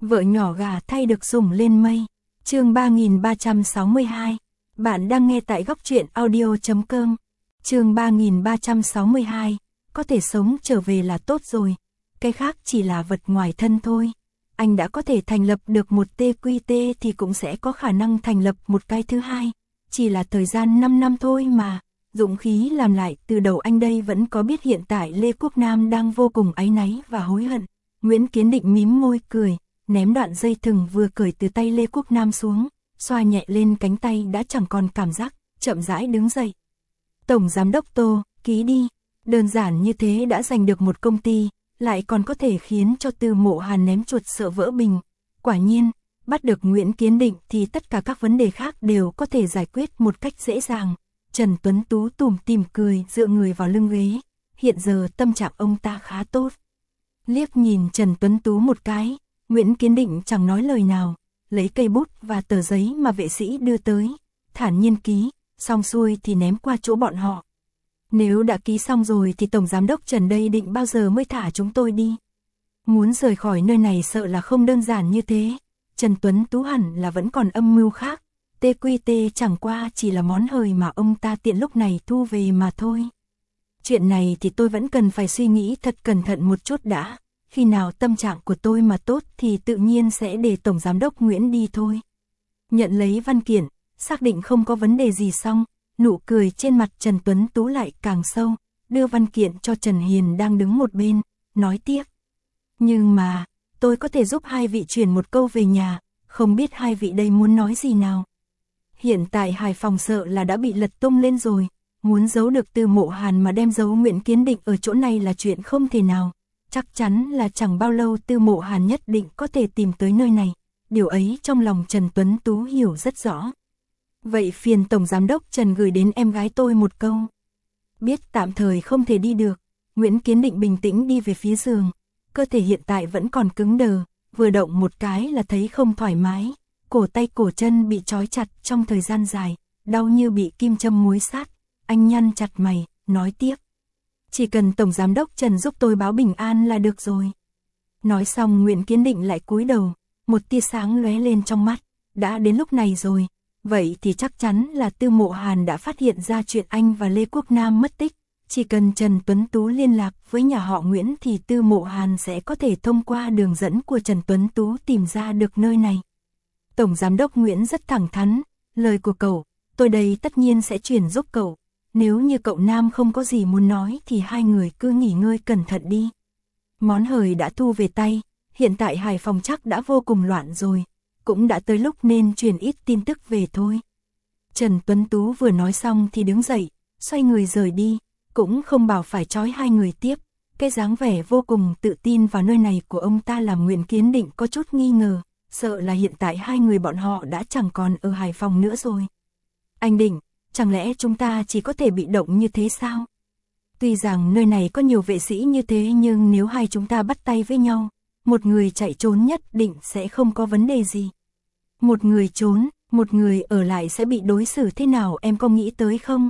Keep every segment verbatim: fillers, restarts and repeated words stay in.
Vợ nhỏ gà thay được sủng lên mây. Chương ba nghìn ba trăm sáu mươi hai. Bạn đang nghe tại góc truyện audio chấm com. Chương ba nghìn ba trăm sáu mươi hai. Có thể sống trở về là tốt rồi. Cái khác chỉ là vật ngoài thân thôi. Anh đã có thể thành lập được một tê quy tê thì cũng sẽ có khả năng thành lập một cái thứ hai. Chỉ là thời gian năm năm thôi mà. Dũng khí làm lại từ đầu anh đây vẫn có biết hiện tại Lê Quốc Nam đang vô cùng áy náy và hối hận. Nguyễn Kiến Định mím môi cười, ném đoạn dây thừng vừa cởi từ tay Lê Quốc Nam xuống, xoa nhẹ lên cánh tay đã chẳng còn cảm giác, chậm rãi đứng dậy. Tổng Giám đốc Tô, ký đi. Đơn giản như thế đã giành được một công ty, lại còn có thể khiến cho Tư Mộ Hàn ném chuột sợ vỡ bình. Quả nhiên, bắt được Nguyễn Kiến Định thì tất cả các vấn đề khác đều có thể giải quyết một cách dễ dàng. Trần Tuấn Tú tủm tỉm cười dựa người vào lưng ghế, hiện giờ tâm trạng ông ta khá tốt. Liếc nhìn Trần Tuấn Tú một cái, Nguyễn Kiến Định chẳng nói lời nào, lấy cây bút và tờ giấy mà vệ sĩ đưa tới, thản nhiên ký, xong xuôi thì ném qua chỗ bọn họ. Nếu đã ký xong rồi thì Tổng Giám đốc Trần đây định bao giờ mới thả chúng tôi đi. Muốn rời khỏi nơi này sợ là không đơn giản như thế. Trần Tuấn Tú hẳn là vẫn còn âm mưu khác. tê quy tê chẳng qua chỉ là món hời mà ông ta tiện lúc này thu về mà thôi. Chuyện này thì tôi vẫn cần phải suy nghĩ thật cẩn thận một chút đã. Khi nào tâm trạng của tôi mà tốt thì tự nhiên sẽ để Tổng Giám đốc Nguyễn đi thôi. Nhận lấy văn kiện, xác định không có vấn đề gì xong, nụ cười trên mặt Trần Tuấn Tú lại càng sâu, đưa văn kiện cho Trần Hiền đang đứng một bên, nói tiếp. Nhưng mà, tôi có thể giúp hai vị chuyển một câu về nhà, không biết hai vị đây muốn nói gì nào. Hiện tại Hải Phòng sợ là đã bị lật tung lên rồi, muốn giấu được Tư Mộ Hàn mà đem giấu Nguyễn Kiến Định ở chỗ này là chuyện không thể nào. Chắc chắn là chẳng bao lâu Tư Mộ Hàn nhất định có thể tìm tới nơi này, điều ấy trong lòng Trần Tuấn Tú hiểu rất rõ. Vậy phiền Tổng Giám đốc Trần gửi đến em gái tôi một câu. Biết tạm thời không thể đi được, Nguyễn Kiến Định bình tĩnh đi về phía giường, cơ thể hiện tại vẫn còn cứng đờ, vừa động một cái là thấy không thoải mái, cổ tay cổ chân bị trói chặt trong thời gian dài, đau như bị kim châm muối sát. Anh nhăn chặt mày, nói tiếp. Chỉ cần Tổng Giám đốc Trần giúp tôi báo bình an là được rồi. Nói xong Nguyễn Kiến Định lại cúi đầu, một tia sáng lóe lên trong mắt, đã đến lúc này rồi. Vậy thì chắc chắn là Tư Mộ Hàn đã phát hiện ra chuyện anh và Lê Quốc Nam mất tích. Chỉ cần Trần Tuấn Tú liên lạc với nhà họ Nguyễn thì Tư Mộ Hàn sẽ có thể thông qua đường dẫn của Trần Tuấn Tú tìm ra được nơi này. Tổng Giám đốc Nguyễn rất thẳng thắn, lời của cậu, tôi đây tất nhiên sẽ chuyển giúp cậu. Nếu như cậu Nam không có gì muốn nói thì hai người cứ nghỉ ngơi cẩn thận đi. Món hời đã thu về tay, hiện tại Hải Phòng chắc đã vô cùng loạn rồi. Cũng đã tới lúc nên truyền ít tin tức về thôi. Trần Tuấn Tú vừa nói xong thì đứng dậy, xoay người rời đi, cũng không bảo phải trói hai người tiếp. Cái dáng vẻ vô cùng tự tin vào nơi này của ông ta làm Nguyễn Kiến Định có chút nghi ngờ, sợ là hiện tại hai người bọn họ đã chẳng còn ở Hải Phòng nữa rồi. Anh Định, chẳng lẽ chúng ta chỉ có thể bị động như thế sao? Tuy rằng nơi này có nhiều vệ sĩ như thế nhưng nếu hai chúng ta bắt tay với nhau, một người chạy trốn nhất định sẽ không có vấn đề gì. Một người trốn, một người ở lại sẽ bị đối xử thế nào em có nghĩ tới không?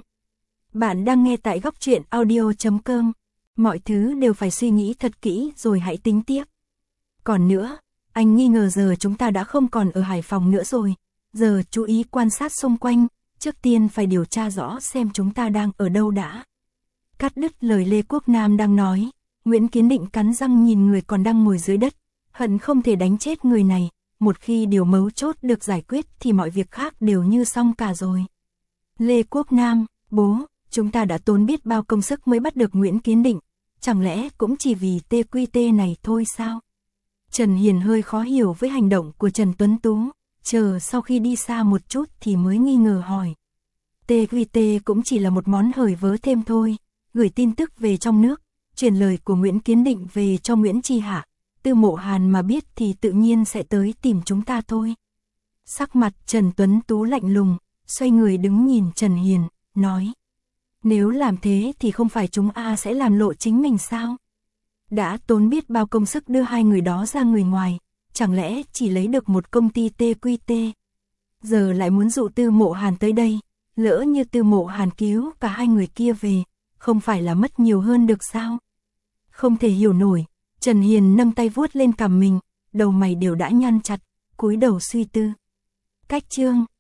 Bạn đang nghe tại góc truyện audio chấm com. Mọi thứ đều phải suy nghĩ thật kỹ rồi hãy tính tiếp. Còn nữa, anh nghi ngờ giờ chúng ta đã không còn ở Hải Phòng nữa rồi. Giờ chú ý quan sát xung quanh, trước tiên phải điều tra rõ xem chúng ta đang ở đâu đã. Cắt đứt lời Lê Quốc Nam đang nói, Nguyễn Kiến Định cắn răng nhìn người còn đang ngồi dưới đất, hận không thể đánh chết người này. Một khi điều mấu chốt được giải quyết thì mọi việc khác đều như xong cả rồi. Lê Quốc Nam, bố, chúng ta đã tốn biết bao công sức mới bắt được Nguyễn Kiến Định, chẳng lẽ cũng chỉ vì tê quy tê này thôi sao? Trần Hiền hơi khó hiểu với hành động của Trần Tuấn Tú, chờ sau khi đi xa một chút thì mới nghi ngờ hỏi. tê quy tê cũng chỉ là một món hời vớ thêm thôi, gửi tin tức về trong nước, truyền lời của Nguyễn Kiến Định về cho Nguyễn Chi Hạ. Tư Mộ Hàn mà biết thì tự nhiên sẽ tới tìm chúng ta thôi. Sắc mặt Trần Tuấn Tú lạnh lùng, xoay người đứng nhìn Trần Hiền, nói. Nếu làm thế thì không phải chúng A sẽ làm lộ chính mình sao? Đã tốn biết bao công sức đưa hai người đó ra người ngoài, chẳng lẽ chỉ lấy được một công ty tê quy tê? Giờ lại muốn dụ Tư Mộ Hàn tới đây, lỡ như Tư Mộ Hàn cứu cả hai người kia về, không phải là mất nhiều hơn được sao? Không thể hiểu nổi. Trần Hiền nâng tay vuốt lên cằm mình, đầu mày đều đã nhăn chặt, cúi đầu suy tư. Cách chương